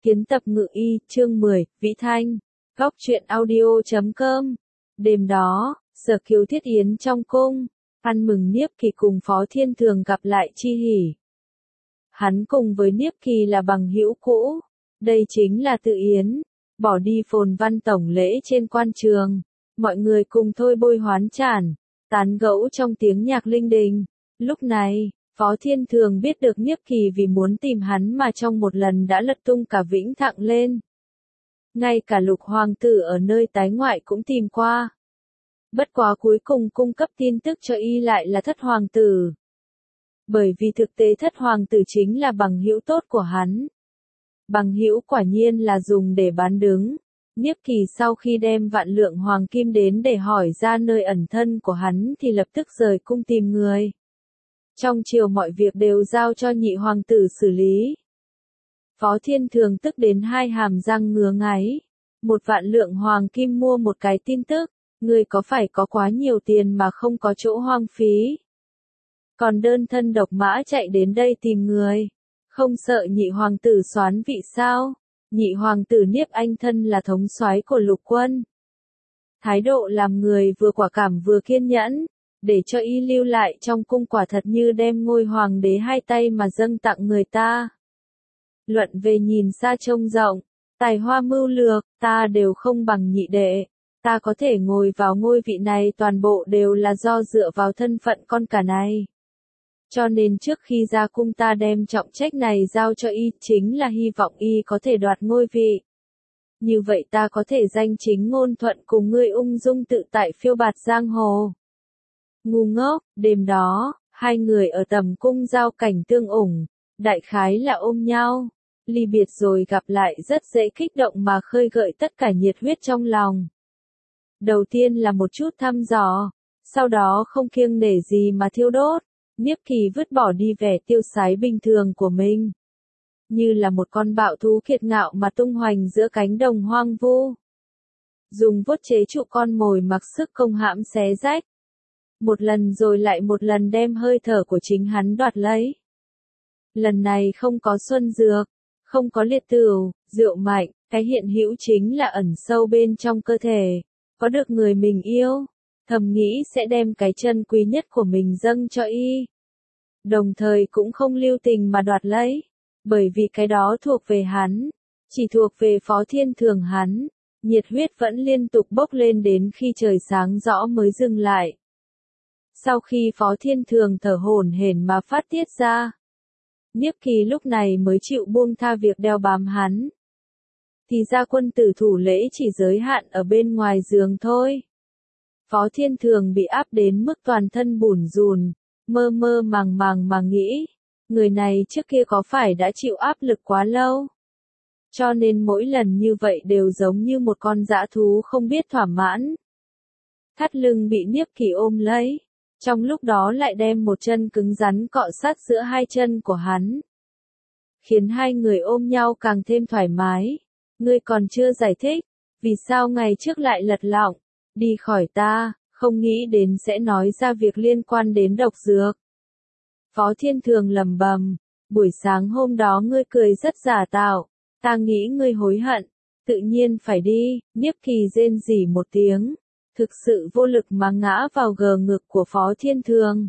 Kiến tập ngự y, chương 10, Vĩ Thanh. Góc truyện audio.com. Đêm đó, Sở Kiều thiết yến trong cung, ăn mừng Niếp Kỳ cùng Phó Thiên Thường gặp lại chi hỉ. Hắn cùng với Niếp Kỳ là bằng hữu cũ, đây chính là tự yến, bỏ đi phồn văn tổng lễ trên quan trường, mọi người cùng thôi bôi hoán tràn, tán gẫu trong tiếng nhạc linh đình. Lúc này, Phó Thiên Thường biết được Niếp Kỳ vì muốn tìm hắn mà trong một lần đã lật tung cả Vĩnh Thạng lên. Ngay cả Lục Hoàng tử ở nơi tái ngoại cũng tìm qua. Bất quá cuối cùng cung cấp tin tức cho y lại là Thất Hoàng tử. Bởi vì thực tế Thất Hoàng tử chính là bằng hữu tốt của hắn. Bằng hữu quả nhiên là dùng để bán đứng. Niếp Kỳ sau khi đem vạn lượng hoàng kim đến để hỏi ra nơi ẩn thân của hắn thì lập tức rời cung tìm người. Trong triều mọi việc đều giao cho nhị hoàng tử xử lý. Phó Thiên Thường tức đến hai hàm răng ngứa ngáy. Một vạn lượng hoàng kim mua một cái tin tức, người có phải có quá nhiều tiền mà không có chỗ hoang phí. Còn đơn thân độc mã chạy đến đây tìm người, không sợ nhị hoàng tử soán vị sao? Nhị hoàng tử Niếp Anh thân là thống soái của lục quân. Thái độ làm người vừa quả cảm vừa kiên nhẫn, để cho y lưu lại trong cung quả thật như đem ngôi hoàng đế hai tay mà dâng tặng người ta. Luận về nhìn xa trông rộng, tài hoa mưu lược, ta đều không bằng nhị đệ. Ta có thể ngồi vào ngôi vị này toàn bộ đều là do dựa vào thân phận con cả này. Cho nên trước khi ra cung ta đem trọng trách này giao cho y chính là hy vọng y có thể đoạt ngôi vị. Như vậy ta có thể danh chính ngôn thuận cùng ngươi ung dung tự tại phiêu bạt giang hồ. Ngu ngốc, đêm đó, hai người ở tầm cung giao cảnh tương ủng, đại khái là ôm nhau, ly biệt rồi gặp lại rất dễ kích động mà khơi gợi tất cả nhiệt huyết trong lòng. Đầu tiên là một chút thăm dò, sau đó không kiêng nể gì mà thiêu đốt, Niếp Kỳ vứt bỏ đi vẻ tiêu sái bình thường của mình. Như là một con bạo thú kiệt ngạo mà tung hoành giữa cánh đồng hoang vu. Dùng vuốt chế trụ con mồi mặc sức công hãm xé rách. Một lần rồi lại một lần đem hơi thở của chính hắn đoạt lấy. Lần này không có xuân dược, không có liệt tửu, rượu mạnh, cái hiện hữu chính là ẩn sâu bên trong cơ thể, có được người mình yêu, thầm nghĩ sẽ đem cái chân quý nhất của mình dâng cho y. Đồng thời cũng không lưu tình mà đoạt lấy, bởi vì cái đó thuộc về hắn, chỉ thuộc về Phó Thiên Thường hắn, nhiệt huyết vẫn liên tục bốc lên đến khi trời sáng rõ mới dừng lại. Sau khi Phó Thiên Thường thở hổn hển mà phát tiết ra, Niếp Kỳ lúc này mới chịu buông tha việc đeo bám hắn. Thì ra quân tử thủ lễ chỉ giới hạn ở bên ngoài giường thôi. Phó Thiên Thường bị áp đến mức toàn thân bủn rùn, mơ mơ màng màng mà nghĩ, người này trước kia có phải đã chịu áp lực quá lâu? Cho nên mỗi lần như vậy đều giống như một con dã thú không biết thỏa mãn. Thắt lưng bị Niếp Kỳ ôm lấy, trong lúc đó lại đem một chân cứng rắn cọ sát giữa hai chân của hắn. Khiến hai người ôm nhau càng thêm thoải mái. Ngươi còn chưa giải thích, vì sao ngày trước lại lật lọng, đi khỏi ta, không nghĩ đến sẽ nói ra việc liên quan đến độc dược. Phó Thiên Thường lẩm bẩm, buổi sáng hôm đó ngươi cười rất giả tạo, ta nghĩ ngươi hối hận, tự nhiên phải đi. Niếp Kỳ rên rỉ một tiếng, thực sự vô lực mà ngã vào gờ ngực của Phó Thiên Thường.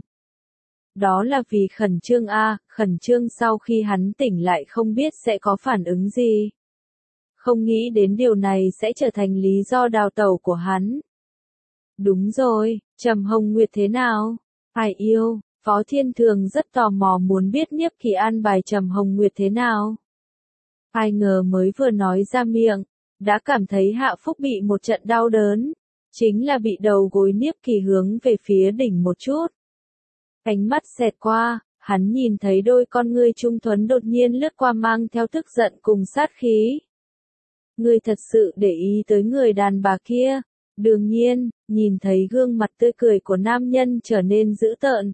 Đó là vì khẩn trương khẩn trương sau khi hắn tỉnh lại không biết sẽ có phản ứng gì. Không nghĩ đến điều này sẽ trở thành lý do đào tẩu của hắn. Đúng rồi, Trầm Hồng Nguyệt thế nào? Ai yêu? Phó Thiên Thường rất tò mò muốn biết Niếp Kỳ an bài Trầm Hồng Nguyệt thế nào. Ai ngờ mới vừa nói ra miệng, đã cảm thấy hạ phúc bị một trận đau đớn. Chính là bị đầu gối Niếp Kỳ hướng về phía đỉnh một chút. Ánh mắt xẹt qua, hắn nhìn thấy đôi con ngươi trung thuần đột nhiên lướt qua mang theo tức giận cùng sát khí. Ngươi thật sự để ý tới người đàn bà kia. Đương nhiên, nhìn thấy gương mặt tươi cười của nam nhân trở nên dữ tợn.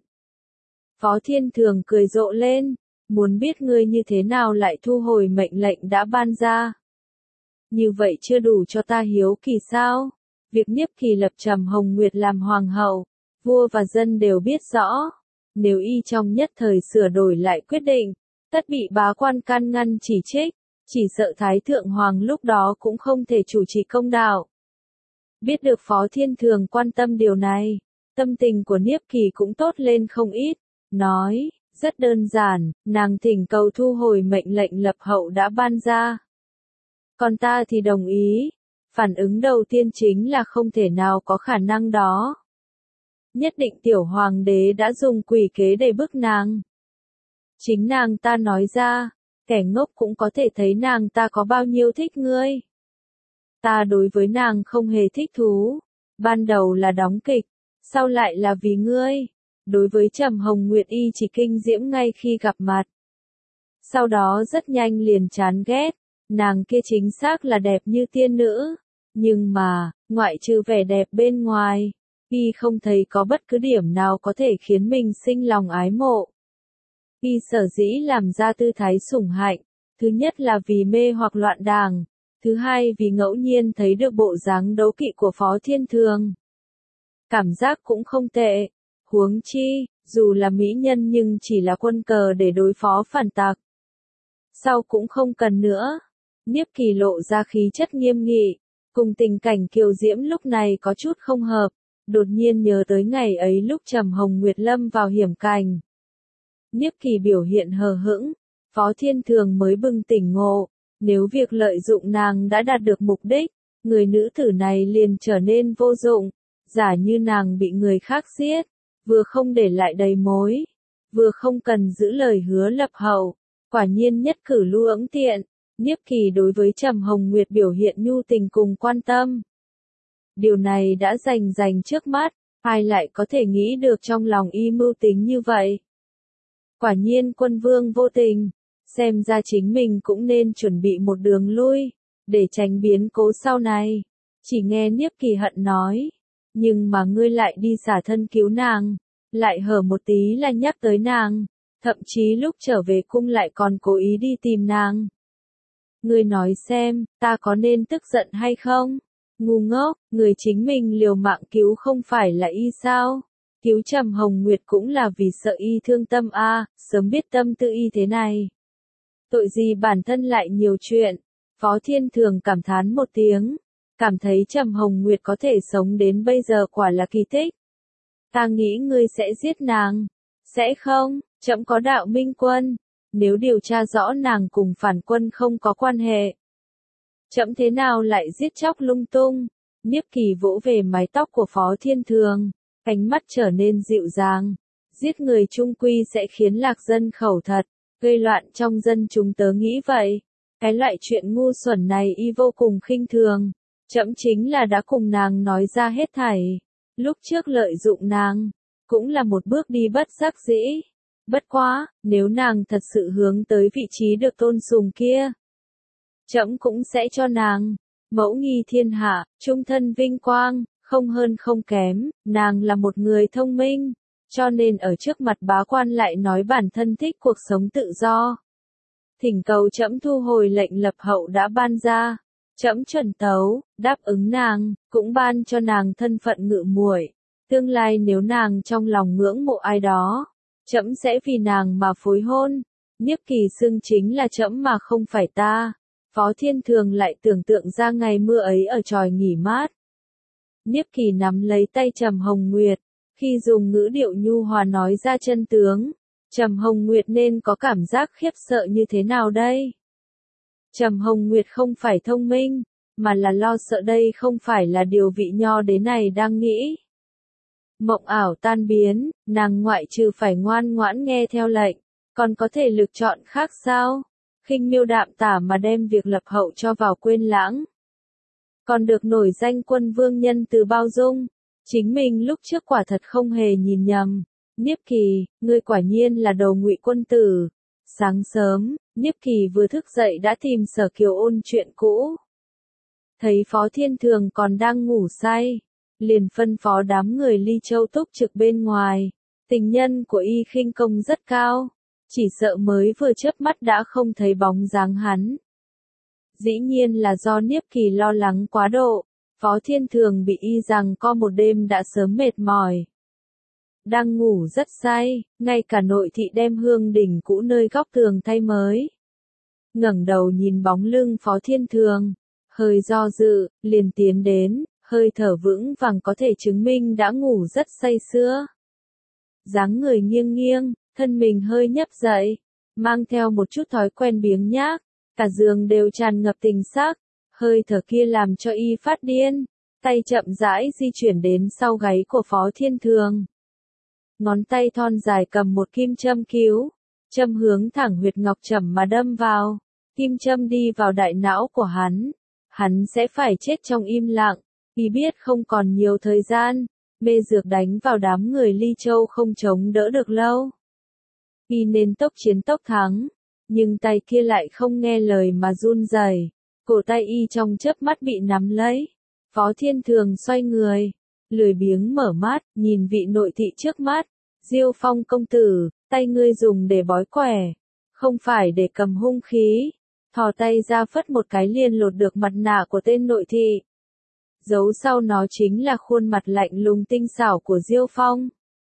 Phó Thiên Thường cười rộ lên, muốn biết ngươi như thế nào lại thu hồi mệnh lệnh đã ban ra. Như vậy chưa đủ cho ta hiếu kỳ sao? Việc Niếp Kỳ lập Trầm Hồng Nguyệt làm hoàng hậu, vua và dân đều biết rõ. Nếu y trong nhất thời sửa đổi lại quyết định, tất bị bá quan can ngăn chỉ trích. Chỉ sợ Thái Thượng Hoàng lúc đó cũng không thể chủ trì công đạo. Biết được Phó Thiên Thường quan tâm điều này, tâm tình của Niếp Kỳ cũng tốt lên không ít, nói, rất đơn giản, nàng thỉnh cầu thu hồi mệnh lệnh lập hậu đã ban ra. Còn ta thì đồng ý, phản ứng đầu tiên chính là không thể nào có khả năng đó. Nhất định tiểu hoàng đế đã dùng quỷ kế để bức nàng. Chính nàng ta nói ra, kẻ ngốc cũng có thể thấy nàng ta có bao nhiêu thích ngươi. Ta đối với nàng không hề thích thú, ban đầu là đóng kịch, sau lại là vì ngươi. Đối với Trầm Hồng Nguyệt y chỉ kinh diễm ngay khi gặp mặt. Sau đó rất nhanh liền chán ghét, nàng kia chính xác là đẹp như tiên nữ, nhưng mà, ngoại trừ vẻ đẹp bên ngoài, y không thấy có bất cứ điểm nào có thể khiến mình sinh lòng ái mộ. Y sở dĩ làm ra tư thái sủng hạnh, thứ nhất là vì mê hoặc loạn đàng, thứ hai vì ngẫu nhiên thấy được bộ dáng đấu kỵ của Phó Thiên Thường. Cảm giác cũng không tệ, huống chi, dù là mỹ nhân nhưng chỉ là quân cờ để đối phó phản tặc. Sau cũng không cần nữa. Niếp Kỳ lộ ra khí chất nghiêm nghị, cùng tình cảnh kiều diễm lúc này có chút không hợp, đột nhiên nhớ tới ngày ấy lúc Trầm Hồng Nguyệt lâm vào hiểm cảnh. Niếp Kỳ biểu hiện hờ hững, Phó Thiên Thường mới bừng tỉnh ngộ, nếu việc lợi dụng nàng đã đạt được mục đích, người nữ tử này liền trở nên vô dụng, giả như nàng bị người khác giết, vừa không để lại đầy mối, vừa không cần giữ lời hứa lập hậu, quả nhiên nhất cử lưu ẫm tiện. Niếp Kỳ đối với Trầm Hồng Nguyệt biểu hiện nhu tình cùng quan tâm. Điều này đã rành trước mắt, ai lại có thể nghĩ được trong lòng y mưu tính như vậy. Quả nhiên quân vương vô tình, xem ra chính mình cũng nên chuẩn bị một đường lui, để tránh biến cố sau này. Chỉ nghe Niếp Kỳ hận nói, nhưng mà ngươi lại đi xả thân cứu nàng, lại hở một tí là nhắc tới nàng, thậm chí lúc trở về cung lại còn cố ý đi tìm nàng. Ngươi nói xem, ta có nên tức giận hay không? Ngu ngốc, người chính mình liều mạng cứu không phải là y sao? Cứu Trầm Hồng Nguyệt cũng là vì sợ y thương tâm a, sớm biết tâm tư y thế này. Tội gì bản thân lại nhiều chuyện. Phó Thiên Thường cảm thán một tiếng, cảm thấy Trầm Hồng Nguyệt có thể sống đến bây giờ quả là kỳ tích. Ta nghĩ ngươi sẽ giết nàng. Sẽ không, trẫm có đạo minh quân. Nếu điều tra rõ nàng cùng phản quân không có quan hệ, trẫm thế nào lại giết chóc lung tung? Niếp Kỳ vỗ về mái tóc của Phó Thiên Thường, ánh mắt trở nên dịu dàng. Giết người chung quy sẽ khiến lạc dân khẩu thật, gây loạn trong dân chúng tớ nghĩ vậy. Cái loại chuyện ngu xuẩn này y vô cùng khinh thường. Trẫm chính là đã cùng nàng nói ra hết thảy. Lúc trước lợi dụng nàng, cũng là một bước đi bất đắc dĩ. Bất quá, nếu nàng thật sự hướng tới vị trí được tôn sùng kia, trẫm cũng sẽ cho nàng mẫu nghi thiên hạ, trung thân vinh quang, không hơn không kém. Nàng là một người thông minh, cho nên ở trước mặt bá quan lại nói bản thân thích cuộc sống tự do. Thỉnh cầu trẫm thu hồi lệnh lập hậu đã ban ra. Trẫm chuẩn tấu, đáp ứng nàng, cũng ban cho nàng thân phận ngự muội. Tương lai nếu nàng trong lòng ngưỡng mộ ai đó, trẫm sẽ vì nàng mà phối hôn. Niếp Kỳ xưng chính là trẫm mà không phải ta. Phó Thiên Thường lại tưởng tượng ra ngày mưa ấy ở chòi nghỉ mát. Niếp Kỳ nắm lấy tay Trầm Hồng Nguyệt, khi dùng ngữ điệu nhu hòa nói ra chân tướng, Trầm Hồng Nguyệt nên có cảm giác khiếp sợ như thế nào đây? Trầm Hồng Nguyệt không phải thông minh, mà là lo sợ đây không phải là điều vị nho đế này đang nghĩ. Mộng ảo tan biến, nàng ngoại trừ phải ngoan ngoãn nghe theo lệnh, còn có thể lựa chọn khác sao? Khinh miêu đạm tả mà đem việc lập hậu cho vào quên lãng. Còn được nổi danh quân vương nhân từ bao dung, chính mình lúc trước quả thật không hề nhìn nhầm. Niếp Kỳ, ngươi quả nhiên là đầu ngụy quân tử. Sáng sớm, Niếp Kỳ vừa thức dậy đã tìm Sở Kiều ôn chuyện cũ. Thấy Phó Thiên Thường còn đang ngủ say, liền phân phó đám người Ly Châu túc trực bên ngoài. Tình nhân của y khinh công rất cao, chỉ sợ mới vừa chớp mắt đã không thấy bóng dáng hắn. Dĩ nhiên là do Niếp Kỳ lo lắng quá độ, Phó Thiên Thường bị y giằng co một đêm đã sớm mệt mỏi. Đang ngủ rất say, ngay cả nội thị đem hương đỉnh cũ nơi góc tường thay mới. ngẩng đầu nhìn bóng lưng Phó Thiên Thường, hơi do dự, liền tiến đến, hơi thở vững vàng có thể chứng minh đã ngủ rất say sưa. Dáng người nghiêng nghiêng, thân mình hơi nhấp dậy, mang theo một chút thói quen biếng nhác, cả giường đều tràn ngập tình sắc, hơi thở kia làm cho y phát điên, tay chậm rãi di chuyển đến sau gáy của Phó Thiên Thường. Ngón tay thon dài cầm một kim châm cứu, châm hướng thẳng huyệt ngọc trầm mà đâm vào, kim châm đi vào đại não của hắn sẽ phải chết trong im lặng, y biết không còn nhiều thời gian, mê dược đánh vào đám người Ly Châu không chống đỡ được lâu. Y nên tốc chiến tốc thắng, nhưng tay kia lại không nghe lời mà run rẩy, cổ tay y trong chớp mắt bị nắm lấy. Phó Thiên Thường xoay người, lười biếng mở mắt, nhìn vị nội thị trước mắt, Diêu Phong công tử, tay ngươi dùng để bói quẻ, không phải để cầm hung khí. Thò tay ra phất một cái liền lột được mặt nạ của tên nội thị. Giấu sau nó chính là khuôn mặt lạnh lùng tinh xảo của Diêu Phong.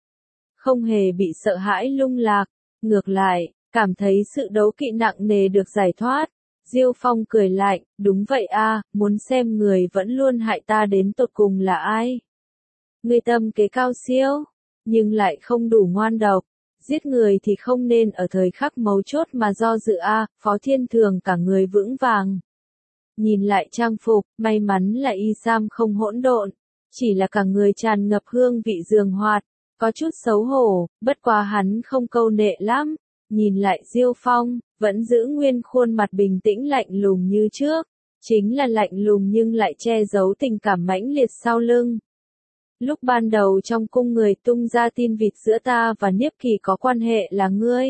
Không hề bị sợ hãi lung lạc, ngược lại, cảm thấy sự đấu kỵ nặng nề được giải thoát. Diêu Phong cười lạnh, đúng vậy a, muốn xem người vẫn luôn hại ta đến tột cùng là ai. Ngươi tâm kế cao siêu, nhưng lại không đủ ngoan độc. Giết người thì không nên ở thời khắc mấu chốt mà do dự a. Phó Thiên Thường cả người vững vàng. Nhìn lại trang phục, may mắn là y sam không hỗn độn, chỉ là cả người tràn ngập hương vị giường hoạt, có chút xấu hổ, bất quá hắn không câu nệ lắm. Nhìn lại Diêu Phong, vẫn giữ nguyên khuôn mặt bình tĩnh lạnh lùng như trước, chính là lạnh lùng nhưng lại che giấu tình cảm mãnh liệt sau lưng. Lúc ban đầu trong cung người tung ra tin vịt giữa ta và Niếp Kỳ có quan hệ là ngươi.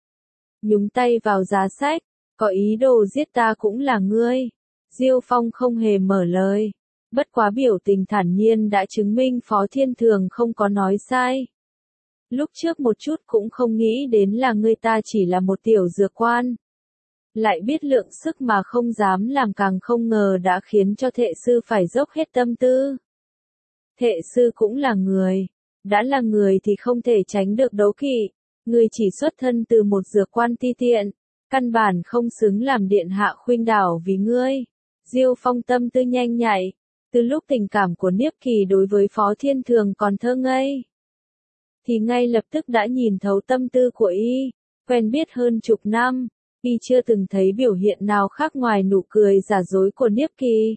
Nhúng tay vào giá sách, có ý đồ giết ta cũng là ngươi. Diêu Phong không hề mở lời. Bất quá biểu tình thản nhiên đã chứng minh Phó Thiên Thường không có nói sai. Lúc trước một chút cũng không nghĩ đến là ngươi ta chỉ là một tiểu dược quan. Lại biết lượng sức mà không dám làm, càng không ngờ đã khiến cho thệ sư phải dốc hết tâm tư. Thệ sư cũng là người. Đã là người thì không thể tránh được đấu kỵ. Ngươi chỉ xuất thân từ một dược quan ti tiện. Căn bản không xứng làm điện hạ khuynh đảo vì ngươi. Diêu Phong tâm tư nhanh nhạy. Từ lúc tình cảm của Niếp Kỳ đối với Phó Thiên Thường còn thơ ngây, thì ngay lập tức đã nhìn thấu tâm tư của y. Quen biết hơn chục năm, y chưa từng thấy biểu hiện nào khác ngoài nụ cười giả dối của Niếp Kỳ.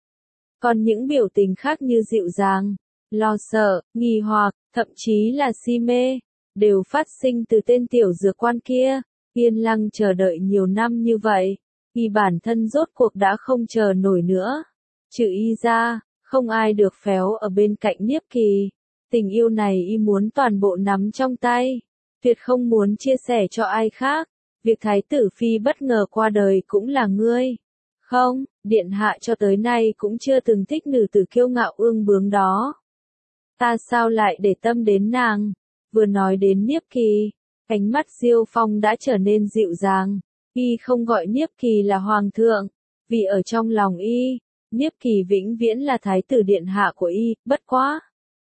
Còn những biểu tình khác như dịu dàng, lo sợ, nghi hoặc, thậm chí là si mê, đều phát sinh từ tên tiểu dược quan kia. Yên lặng chờ đợi nhiều năm như vậy, y bản thân rốt cuộc đã không chờ nổi nữa. Trừ y ra, không ai được phéo ở bên cạnh Niếp Kỳ. Tình yêu này y muốn toàn bộ nắm trong tay, tuyệt không muốn chia sẻ cho ai khác. Việc Thái tử Phi bất ngờ qua đời cũng là ngươi. Không, điện hạ cho tới nay cũng chưa từng thích nữ tử kiêu ngạo ương bướng đó. Ta sao lại để tâm đến nàng? Vừa nói đến Niếp Kỳ, ánh mắt Diêu Phong đã trở nên dịu dàng. Y không gọi Niếp Kỳ là hoàng thượng, vì ở trong lòng y, Niếp Kỳ vĩnh viễn là thái tử điện hạ của y, bất quá.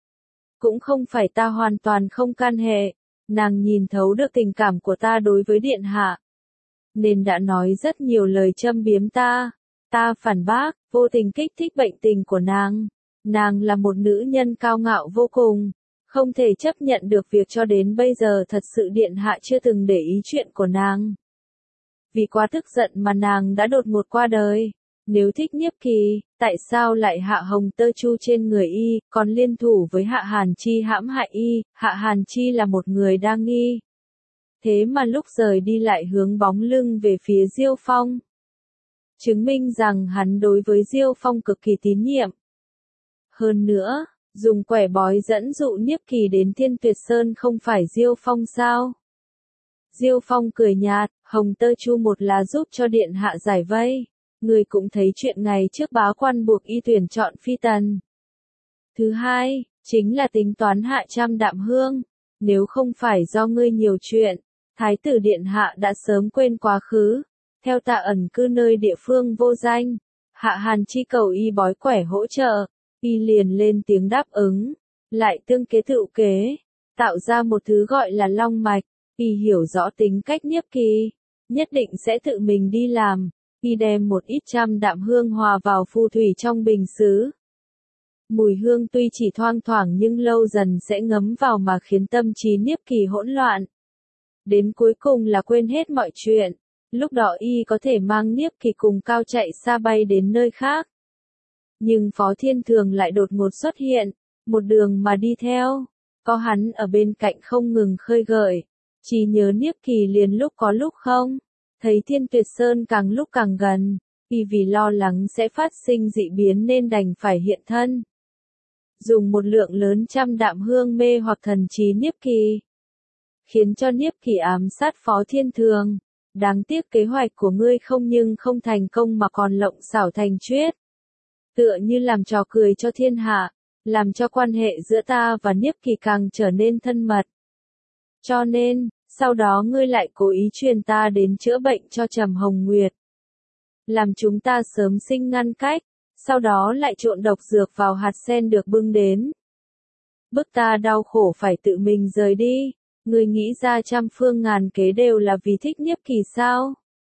Cũng không phải ta hoàn toàn không can hệ, nàng nhìn thấu được tình cảm của ta đối với điện hạ, nên đã nói rất nhiều lời châm biếm ta. Ta phản bác, vô tình kích thích bệnh tình của nàng. Nàng là một nữ nhân cao ngạo vô cùng, không thể chấp nhận được việc cho đến bây giờ thật sự điện hạ chưa từng để ý chuyện của nàng. Vì quá tức giận mà nàng đã đột ngột qua đời. Nếu thích Niếp Kỳ, tại sao lại hạ hồng tơ chu trên người y, còn liên thủ với Hạ Hàn Chi hãm hại y? Hạ Hàn Chi là một người đa nghi. Thế mà lúc rời đi lại hướng bóng lưng về phía Diêu Phong. Chứng minh rằng hắn đối với Diêu Phong cực kỳ tín nhiệm. Hơn nữa, dùng quẻ bói dẫn dụ Niếp Kỳ đến Thiên Tuyệt Sơn không phải Diêu Phong sao? Diêu Phong cười nhạt, hồng tơ chu một là giúp cho điện hạ giải vây. Người cũng thấy chuyện ngày trước bá quan buộc y tuyển chọn phi tần. Thứ hai, chính là tính toán hạ trăm đạm hương. Nếu không phải do ngươi nhiều chuyện, thái tử điện hạ đã sớm quên quá khứ. Theo ta ẩn cư nơi địa phương vô danh, Hạ Hàn Chi cầu y bói quẻ hỗ trợ, y liền lên tiếng đáp ứng, lại tương kế tự kế, tạo ra một thứ gọi là long mạch. Y hiểu rõ tính cách Niếp Kỳ, nhất định sẽ tự mình đi làm. Y đem một ít trăm đạm hương hòa vào phù thủy trong bình sứ. Mùi hương tuy chỉ thoang thoảng nhưng lâu dần sẽ ngấm vào mà khiến tâm trí Niếp Kỳ hỗn loạn. Đến cuối cùng là quên hết mọi chuyện. Lúc đó y có thể mang Niếp Kỳ cùng cao chạy xa bay đến nơi khác. Nhưng Phó Thiên Thường lại đột ngột xuất hiện, một đường mà đi theo. Có hắn ở bên cạnh không ngừng khơi gợi. Chỉ nhớ Niếp Kỳ liền lúc có lúc không. Thấy Thiên Tuyệt Sơn càng lúc càng gần. Y vì lo lắng sẽ phát sinh dị biến nên đành phải hiện thân. Dùng một lượng lớn trăm đạm hương mê hoặc thần trí Niếp Kỳ. Khiến cho Niếp Kỳ ám sát Phó Thiên Thường. Đáng tiếc kế hoạch của ngươi không nhưng không thành công mà còn lộng xảo thành chuyết. Tựa như làm trò cười cho thiên hạ, làm cho quan hệ giữa ta và Niếp Kỳ càng trở nên thân mật. Cho nên, sau đó ngươi lại cố ý truyền ta đến chữa bệnh cho Trầm Hồng Nguyệt. Làm chúng ta sớm sinh ngăn cách, sau đó lại trộn độc dược vào hạt sen được bưng đến. Bức ta đau khổ phải tự mình rời đi. Ngươi nghĩ ra trăm phương ngàn kế đều là vì thích Niếp Kỳ sao?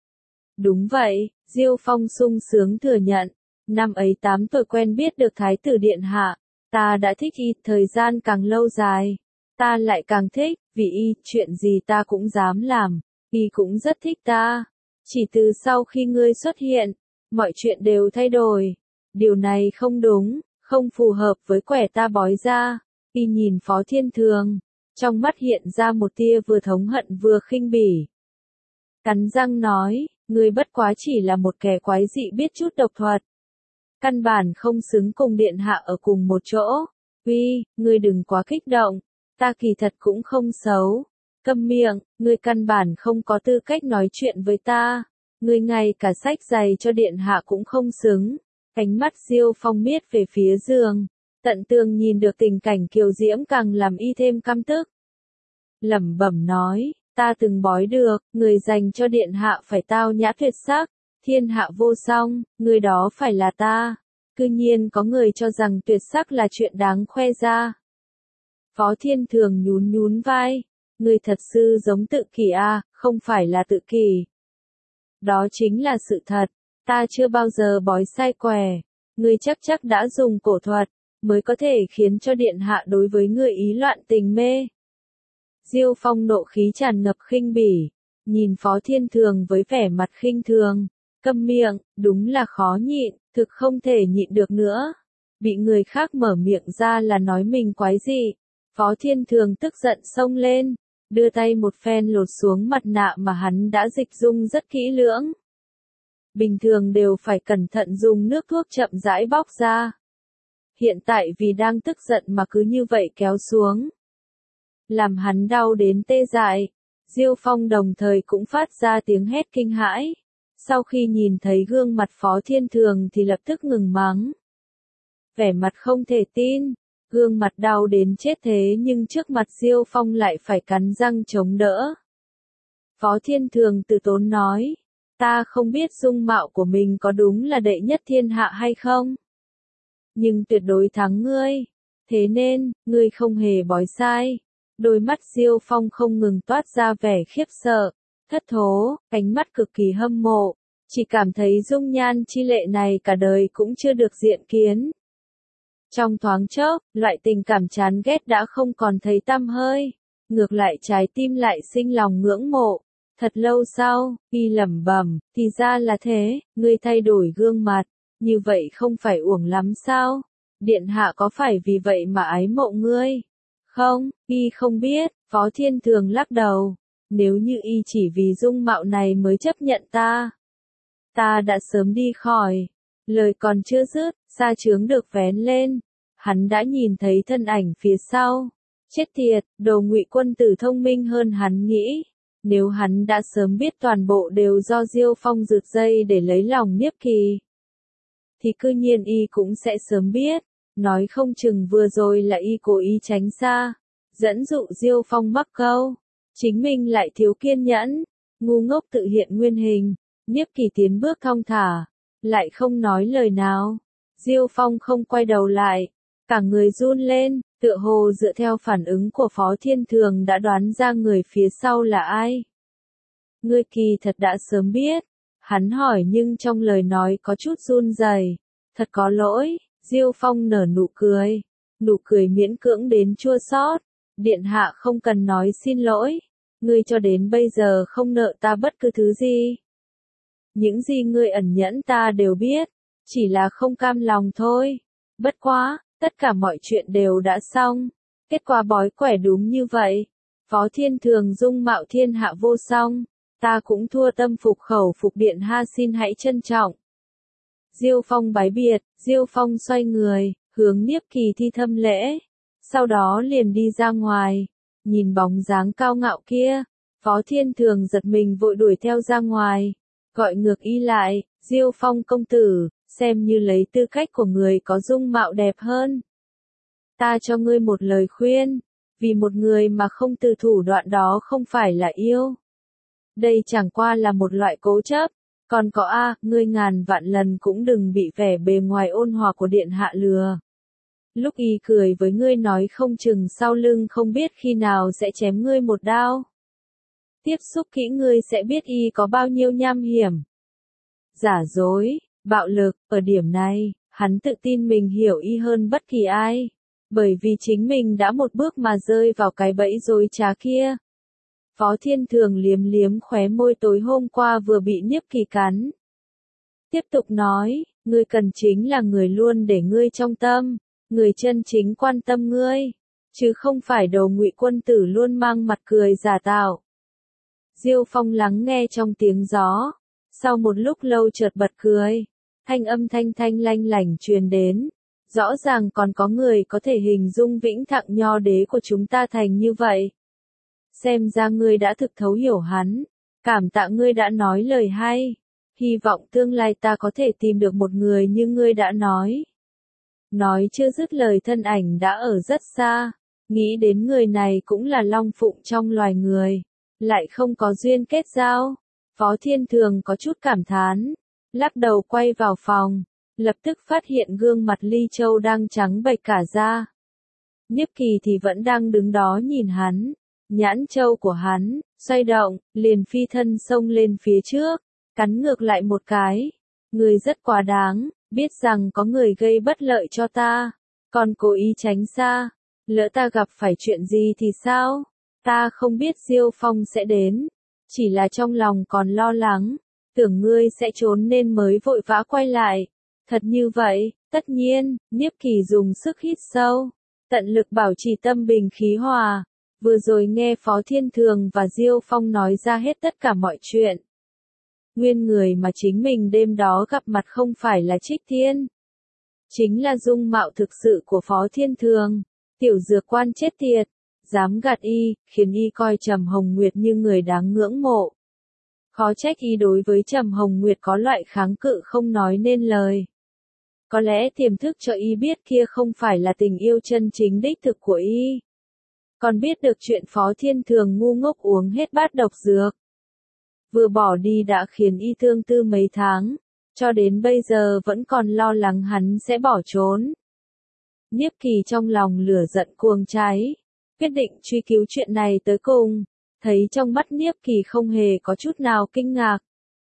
Đúng vậy, Diêu Phong sung sướng thừa nhận. Năm ấy 8 tuổi quen biết được Thái tử Điện Hạ. Ta đã thích y, thời gian càng lâu dài. Ta lại càng thích, vì y, chuyện gì ta cũng dám làm. Y cũng rất thích ta. Chỉ từ sau khi ngươi xuất hiện, mọi chuyện đều thay đổi. Điều này không đúng, không phù hợp với quẻ ta bói ra. Y nhìn Phó Thiên Thường. Trong mắt hiện ra một tia vừa thống hận vừa khinh bỉ. Cắn răng nói, ngươi bất quá chỉ là một kẻ quái dị biết chút độc thuật. Căn bản không xứng cùng điện hạ ở cùng một chỗ. Uy, ngươi đừng quá kích động, ta kỳ thật cũng không xấu. Câm miệng, ngươi căn bản không có tư cách nói chuyện với ta. Ngươi ngay cả sách giày cho điện hạ cũng không xứng. Ánh mắt Diêu Phong miết về phía giường. Tận tường nhìn được tình cảnh kiều diễm càng làm y thêm căm tức. Lẩm bẩm nói, ta từng bói được, người dành cho điện hạ phải tao nhã tuyệt sắc, thiên hạ vô song, người đó phải là ta. Cư nhiên có người cho rằng tuyệt sắc là chuyện đáng khoe ra. Phó Thiên Thường nhún nhún vai, người thật sự giống Tự Kỷ à, không phải là Tự Kỷ. Đó chính là sự thật, ta chưa bao giờ bói sai quẻ, ngươi chắc đã dùng cổ thuật, mới có thể khiến cho điện hạ đối với người ý loạn tình mê. Diêu Phong nộ khí tràn ngập khinh bỉ, nhìn Phó Thiên Thường với vẻ mặt khinh thường, câm miệng, đúng là khó nhịn, thực không thể nhịn được nữa. Bị người khác mở miệng ra là nói mình quái dị, Phó Thiên Thường tức giận xông lên, đưa tay một phen lột xuống mặt nạ mà hắn đã dịch dung rất kỹ lưỡng. Bình thường đều phải cẩn thận dùng nước thuốc chậm rãi bóc ra. Hiện tại vì đang tức giận mà cứ như vậy kéo xuống. Làm hắn đau đến tê dại. Diêu Phong đồng thời cũng phát ra tiếng hét kinh hãi. Sau khi nhìn thấy gương mặt Phó Thiên Thường thì lập tức ngừng mắng. Vẻ mặt không thể tin. Gương mặt đau đến chết thế nhưng trước mặt Diêu Phong lại phải cắn răng chống đỡ. Phó Thiên Thường từ tốn nói. Ta không biết dung mạo của mình có đúng là đệ nhất thiên hạ hay không. Nhưng tuyệt đối thắng ngươi. Thế nên, ngươi không hề bói sai. Đôi mắt Diêu Phong không ngừng toát ra vẻ khiếp sợ, thất thố, ánh mắt cực kỳ hâm mộ. Chỉ cảm thấy dung nhan chi lệ này cả đời cũng chưa được diện kiến. Trong thoáng chốc, loại tình cảm chán ghét đã không còn thấy tăm hơi. Ngược lại trái tim lại sinh lòng ngưỡng mộ. Thật lâu sau, y lẩm bẩm, thì ra là thế, ngươi thay đổi gương mặt. Như vậy không phải uổng lắm sao? Điện hạ có phải vì vậy mà ái mộ ngươi? Không, y không biết, Phó Thiên Thường lắc đầu. Nếu như y chỉ vì dung mạo này mới chấp nhận ta đã sớm đi khỏi. Lời còn chưa dứt, sa chướng được vén lên. Hắn đã nhìn thấy thân ảnh phía sau. Chết tiệt, đồ Ngụy quân tử thông minh hơn hắn nghĩ. Nếu hắn đã sớm biết toàn bộ đều do Diêu Phong rượt dây để lấy lòng Niếp Kỳ, thì cư nhiên y cũng sẽ sớm biết. Nói không chừng vừa rồi là y cố ý tránh xa, dẫn dụ Diêu Phong mắc câu. Chính mình lại thiếu kiên nhẫn, ngu ngốc tự hiện nguyên hình. Niếp Kỳ tiến bước thong thả, lại không nói lời nào. Diêu Phong không quay đầu lại, cả người run lên, tựa hồ dựa theo phản ứng của Phó Thiên Thường đã đoán ra người phía sau là ai. Ngươi kỳ thật đã sớm biết. Hắn hỏi nhưng trong lời nói có chút run rẩy. Thật có lỗi, Diêu Phong nở nụ cười miễn cưỡng đến chua xót. Điện hạ không cần nói xin lỗi, ngươi cho đến bây giờ không nợ ta bất cứ thứ gì. Những gì ngươi ẩn nhẫn ta đều biết, chỉ là không cam lòng thôi. Bất quá, tất cả mọi chuyện đều đã xong, kết quả bói quẻ đúng như vậy. Phó Thiên Thường dung mạo thiên hạ vô song, ta cũng thua tâm phục khẩu phục điện ha, xin hãy trân trọng. Diêu Phong bái biệt, Diêu Phong xoay người, hướng Niếp Kỳ thi thâm lễ, sau đó liền đi ra ngoài, nhìn bóng dáng cao ngạo kia, Phó Thiên Thường giật mình vội đuổi theo ra ngoài, gọi ngược y lại, Diêu Phong công tử, xem như lấy tư cách của người có dung mạo đẹp hơn. Ta cho ngươi một lời khuyên, vì một người mà không từ thủ đoạn đó không phải là yêu. Đây chẳng qua là một loại cố chấp. Còn có ngươi ngàn vạn lần cũng đừng bị vẻ bề ngoài ôn hòa của điện hạ lừa. Lúc y cười với ngươi nói không chừng sau lưng không biết khi nào sẽ chém ngươi một đao. Tiếp xúc kỹ ngươi sẽ biết y có bao nhiêu nham hiểm. Giả dối, bạo lực, ở điểm này, hắn tự tin mình hiểu y hơn bất kỳ ai. Bởi vì chính mình đã một bước mà rơi vào cái bẫy dối trá kia. Phó Thiên Thường liếm liếm khóe môi, tối hôm qua vừa bị Niếp Kỳ cắn. Tiếp tục nói, ngươi cần chính là người luôn để ngươi trong tâm, người chân chính quan tâm ngươi, chứ không phải đầu ngụy quân tử luôn mang mặt cười giả tạo. Diêu Phong lắng nghe trong tiếng gió, sau một lúc lâu chợt bật cười, thanh âm thanh thanh lanh lảnh truyền đến, rõ ràng còn có người có thể hình dung Vĩnh Thặng Nho đế của chúng ta thành như vậy. Xem ra ngươi đã thực thấu hiểu hắn, cảm tạ ngươi đã nói lời hay, hy vọng tương lai ta có thể tìm được một người như ngươi đã nói. Nói chưa dứt lời thân ảnh đã ở rất xa, nghĩ đến người này cũng là long phụng trong loài người, lại không có duyên kết giao. Phó Thiên Thường có chút cảm thán, lắc đầu quay vào phòng, lập tức phát hiện gương mặt Ly Châu đang trắng bệch cả da. Niếp Kỳ thì vẫn đang đứng đó nhìn hắn. Nhãn châu của hắn, xoay động, liền phi thân xông lên phía trước, cắn ngược lại một cái. Người rất quá đáng, biết rằng có người gây bất lợi cho ta, còn cố ý tránh xa. Lỡ ta gặp phải chuyện gì thì sao? Ta không biết Diêu Phong sẽ đến, chỉ là trong lòng còn lo lắng, tưởng ngươi sẽ trốn nên mới vội vã quay lại. Thật như vậy, tất nhiên, Niếp Kỳ dùng sức hít sâu, tận lực bảo trì tâm bình khí hòa. Vừa rồi nghe Phó Thiên Thường và Diêu Phong nói ra hết tất cả mọi chuyện. Nguyên người mà chính mình đêm đó gặp mặt không phải là Trích Thiên. Chính là dung mạo thực sự của Phó Thiên Thường. Tiểu dược quan chết tiệt, dám gạt y, khiến y coi Trầm Hồng Nguyệt như người đáng ngưỡng mộ. Khó trách y đối với Trầm Hồng Nguyệt có loại kháng cự không nói nên lời. Có lẽ tiềm thức cho y biết kia không phải là tình yêu chân chính đích thực của y. Còn biết được chuyện Phó Thiên Thường ngu ngốc uống hết bát độc dược. Vừa bỏ đi đã khiến y thương tư mấy tháng, cho đến bây giờ vẫn còn lo lắng hắn sẽ bỏ trốn. Niếp Kỳ trong lòng lửa giận cuồng cháy, quyết định truy cứu chuyện này tới cùng, thấy trong mắt Niếp Kỳ không hề có chút nào kinh ngạc.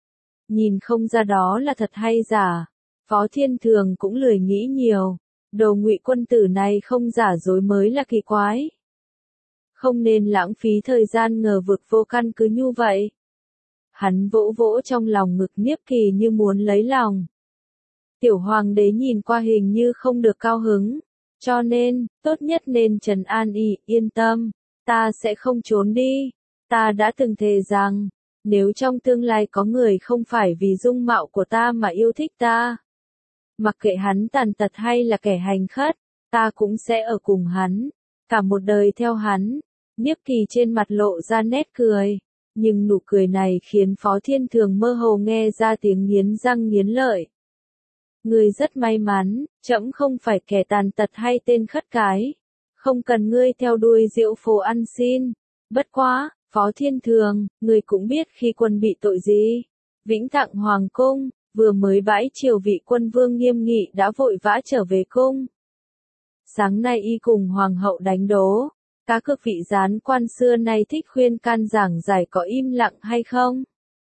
Nhìn không ra đó là thật hay giả, Phó Thiên Thường cũng lười nghĩ nhiều, đồ ngụy quân tử này không giả dối mới là kỳ quái. Không nên lãng phí thời gian ngờ vực vô căn cứ như vậy. Hắn vỗ vỗ trong lòng ngực Niếp Kỳ như muốn lấy lòng. Tiểu hoàng đế nhìn qua hình như không được cao hứng, cho nên, tốt nhất nên trấn an y, yên tâm, ta sẽ không trốn đi. Ta đã từng thề rằng, nếu trong tương lai có người không phải vì dung mạo của ta mà yêu thích ta, mặc kệ hắn tàn tật hay là kẻ hành khất, ta cũng sẽ ở cùng hắn, cả một đời theo hắn. Niếp Kỳ trên mặt lộ ra nét cười, nhưng nụ cười này khiến Phó Thiên Thường mơ hồ nghe ra tiếng nghiến răng nghiến lợi. Ngươi rất may mắn, trẫm không phải kẻ tàn tật hay tên khất cái, không cần ngươi theo đuôi diễu phố ăn xin. Bất quá, Phó Thiên Thường, ngươi cũng biết khi quân bị tội gì. Vĩnh Thặng Hoàng cung, vừa mới bãi triều vị quân vương Nghiêm Nghị đã vội vã trở về cung. Sáng nay y cùng Hoàng hậu đánh đố. Cá cực vị gián quan xưa nay thích khuyên can giảng giải có im lặng hay không?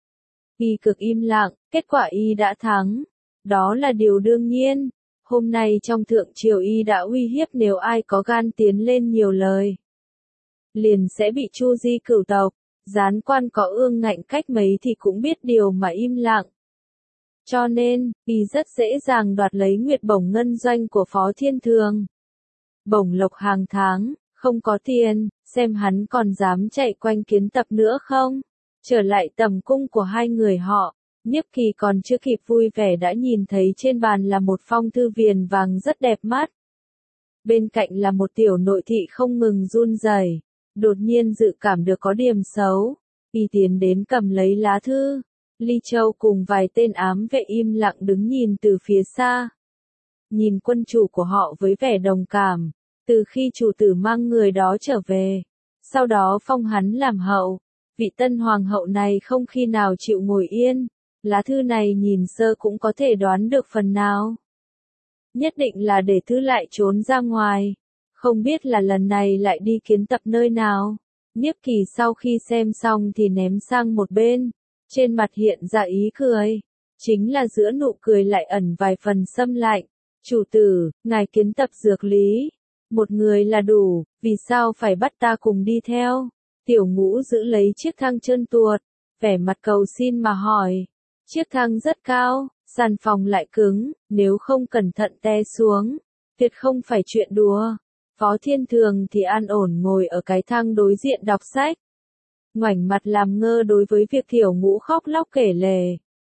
Y cực im lặng, kết quả Y đã thắng. Đó là điều đương nhiên. Hôm nay trong thượng triều Y đã uy hiếp nếu ai có gan tiến lên nhiều lời, liền sẽ bị chu di cửu tộc. Gián quan có ương ngạnh cách mấy thì cũng biết điều mà im lặng. Cho nên, Y rất dễ dàng đoạt lấy nguyệt bổng ngân doanh của Phó Thiên Thường. Bổng lộc hàng tháng, không có tiền, xem hắn còn dám chạy quanh kiến tập nữa không? Trở lại tầm cung của hai người họ, Nhiếp Kỳ còn chưa kịp vui vẻ đã nhìn thấy trên bàn là một phong thư viền vàng rất đẹp mắt. Bên cạnh là một tiểu nội thị không ngừng run rẩy, đột nhiên dự cảm được có điểm xấu. Y tiến đến cầm lấy lá thư. Ly Châu cùng vài tên ám vệ im lặng đứng nhìn từ phía xa. Nhìn quân chủ của họ với vẻ đồng cảm, từ khi chủ tử mang người đó trở về, sau đó phong hắn làm hậu, vị tân hoàng hậu này không khi nào chịu ngồi yên. Lá thư này nhìn sơ cũng có thể đoán được phần nào. Nhất định là để thư lại trốn ra ngoài, không biết là lần này lại đi kiến tập nơi nào. Nhiếp Kỳ sau khi xem xong thì ném sang một bên, trên mặt hiện ra ý cười, chính là giữa nụ cười lại ẩn vài phần xâm lạnh. Chủ tử, ngài kiến tập dược lý, một người là đủ, vì sao phải bắt ta cùng đi theo? Tiểu Ngũ giữ lấy chiếc thang trơn tuột, vẻ mặt cầu xin mà hỏi. Chiếc thang rất cao, sàn phòng lại cứng, nếu không cẩn thận té xuống, tuyệt không phải chuyện đùa. Phó Thiên Thường thì an ổn ngồi ở cái thang đối diện đọc sách, ngoảnh mặt làm ngơ đối với việc Tiểu Ngũ khóc lóc kể lể.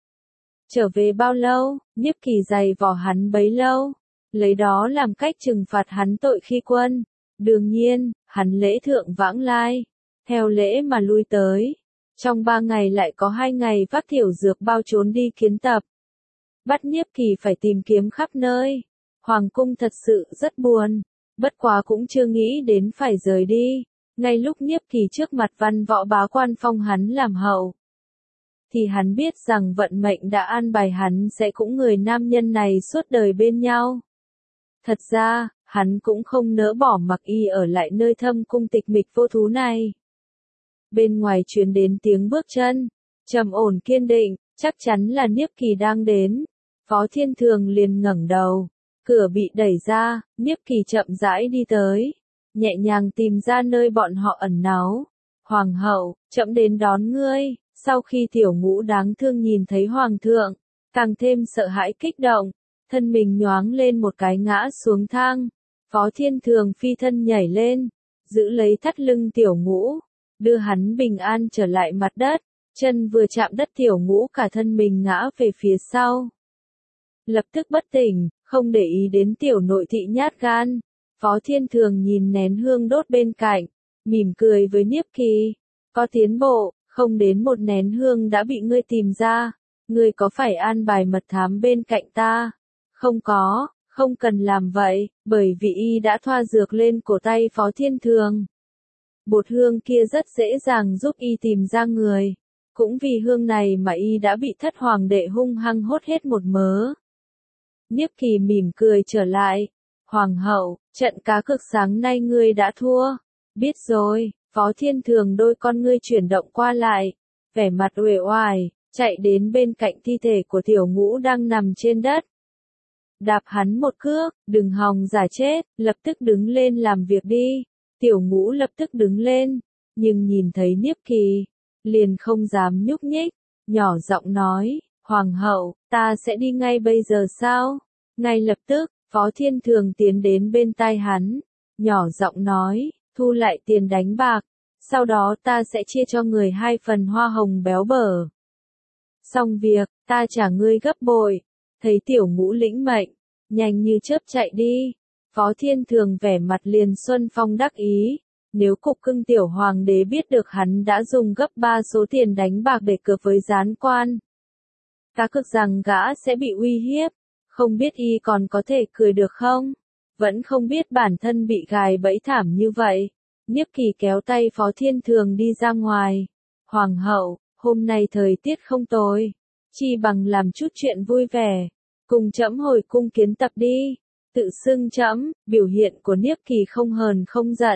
Trở về bao lâu, Nhiếp Kỳ giày vò hắn bấy lâu, lấy đó làm cách trừng phạt hắn tội khi quân. Đương nhiên, hắn lễ thượng vãng lai, theo lễ mà lui tới. Trong 3 ngày lại có 2 ngày vác thiểu dược bao trốn đi kiến tập. Bắt Nhiếp Kỳ phải tìm kiếm khắp nơi. Hoàng cung thật sự rất buồn, bất quá cũng chưa nghĩ đến phải rời đi. Ngay lúc Nhiếp Kỳ trước mặt văn võ bá quan phong hắn làm hậu, thì hắn biết rằng vận mệnh đã an bài hắn sẽ cũng người nam nhân này suốt đời bên nhau. Thật ra, hắn cũng không nỡ bỏ mặc Y ở lại nơi thâm cung tịch mịch vô thú này. Bên ngoài truyền đến tiếng bước chân, trầm ổn kiên định, chắc chắn là Nhiếp Kỳ đang đến. Phó Thiên Thường liền ngẩng đầu, cửa bị đẩy ra, Nhiếp Kỳ chậm rãi đi tới, nhẹ nhàng tìm ra nơi bọn họ ẩn náu. Hoàng hậu, trẫm đến đón ngươi. Sau khi Tiểu Ngũ đáng thương nhìn thấy Hoàng thượng, càng thêm sợ hãi kích động, thân mình nhoáng lên một cái ngã xuống thang. Phó Thiên Thường phi thân nhảy lên, giữ lấy thắt lưng Tiểu Ngũ, đưa hắn bình an trở lại mặt đất. Chân vừa chạm đất Tiểu Ngũ cả thân mình ngã về phía sau, lập tức bất tỉnh, không để ý đến tiểu nội thị nhát gan. Phó Thiên Thường nhìn nén hương đốt bên cạnh, mỉm cười với Nhiếp Kỳ. Có tiến bộ, không đến một nén hương đã bị ngươi tìm ra. Ngươi có phải an bài mật thám bên cạnh ta? Không có, không cần làm vậy, bởi vì Y đã thoa dược lên cổ tay Phó Thiên Thường. Bột hương kia rất dễ dàng giúp Y tìm ra người. Cũng vì hương này mà Y đã bị thất hoàng đệ hung hăng hốt hết một mớ. Nhiếp Kỳ mỉm cười trở lại. Hoàng hậu, trận cá cược sáng nay ngươi đã thua. Biết rồi. Phó Thiên Thường đôi con ngươi chuyển động qua lại, vẻ mặt uể oải, chạy đến bên cạnh thi thể của Tiểu Ngũ đang nằm trên đất. Đạp hắn một cước, đừng hòng giả chết, lập tức đứng lên làm việc đi. Tiểu Ngũ lập tức đứng lên, nhưng nhìn thấy Nhiếp Kỳ, liền không dám nhúc nhích, nhỏ giọng nói, Hoàng hậu, ta sẽ đi ngay bây giờ sao? Ngay lập tức, Phó Thiên Thường tiến đến bên tai hắn, nhỏ giọng nói, thu lại tiền đánh bạc, sau đó ta sẽ chia cho người 2 phần hoa hồng béo bở. Xong việc, ta trả ngươi gấp bội. Thấy Tiểu Ngũ lĩnh mệnh, nhanh như chớp chạy đi. Phó Thiên Thường vẻ mặt liền xuân phong đắc ý. Nếu cục cưng tiểu hoàng đế biết được hắn đã dùng gấp 3 số tiền đánh bạc để cược với gián quan, cá cược rằng gã sẽ bị uy hiếp, không biết Y còn có thể cười được không? Vẫn không biết bản thân bị gài bẫy thảm như vậy. Nhiếp Kỳ kéo tay Phó Thiên Thường đi ra ngoài. Hoàng hậu, hôm nay thời tiết không tồi, chi bằng làm chút chuyện vui vẻ, cùng trẫm hồi cung kiến tập đi. Tự xưng trẫm, biểu hiện của Nhiếp Kỳ không hờn không giận,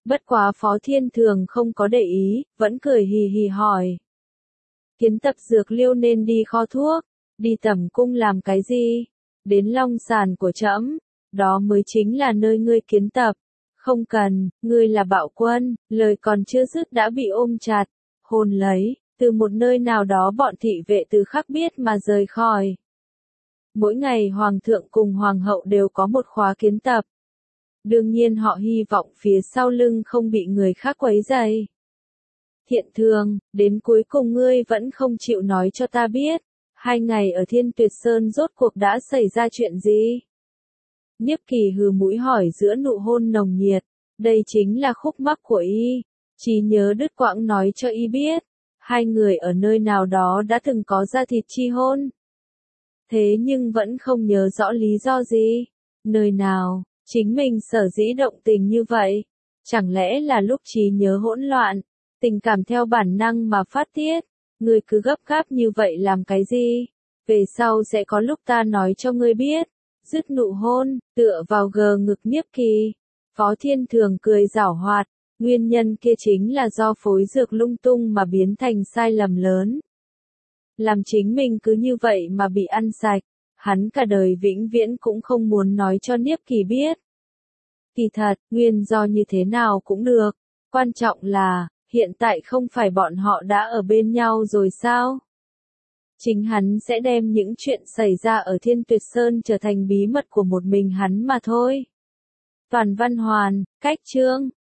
Bất quá Phó Thiên Thường không có để ý, vẫn cười hì hì hỏi. Kiến tập dược liêu nên đi kho thuốc, đi tẩm cung làm cái gì? Đến long sàn của trẫm, đó mới chính là nơi ngươi kiến tập. Không cần, ngươi là bạo quân, lời còn chưa dứt đã bị ôm chặt, hôn lấy, từ một nơi nào đó bọn thị vệ từ khắc biết mà rời khỏi. Mỗi ngày hoàng thượng cùng hoàng hậu đều có một khóa kiến tập. Đương nhiên họ hy vọng phía sau lưng không bị người khác quấy rầy. Thiện Thường, đến cuối cùng ngươi vẫn không chịu nói cho ta biết, 2 ngày ở Thiên Tuyệt Sơn rốt cuộc đã xảy ra chuyện gì? Niếp Kỳ hừ mũi hỏi giữa nụ hôn nồng nhiệt, đây chính là khúc mắc của y, trí nhớ đứt quãng nói cho y biết, 2 người ở nơi nào đó đã từng có da thịt chi hôn. Thế nhưng vẫn không nhớ rõ lý do gì, nơi nào, chính mình sở dĩ động tình như vậy, chẳng lẽ là lúc trí nhớ hỗn loạn, tình cảm theo bản năng mà phát tiết, ngươi cứ gấp gáp như vậy làm cái gì, về sau sẽ có lúc ta nói cho ngươi biết. Dứt nụ hôn, tựa vào gờ ngực Niếp Kỳ. Phó Thiên Thường cười giảo hoạt, nguyên nhân kia chính là do phối dược lung tung mà biến thành sai lầm lớn. Làm chính mình cứ như vậy mà bị ăn sạch, hắn cả đời vĩnh viễn cũng không muốn nói cho Niếp Kỳ biết. Kỳ thật, nguyên do như thế nào cũng được, quan trọng là, hiện tại không phải bọn họ đã ở bên nhau rồi sao? Chính hắn sẽ đem những chuyện xảy ra ở Thiên Tuyệt Sơn trở thành bí mật của một mình hắn mà thôi. Toàn văn hoàn, cách chương.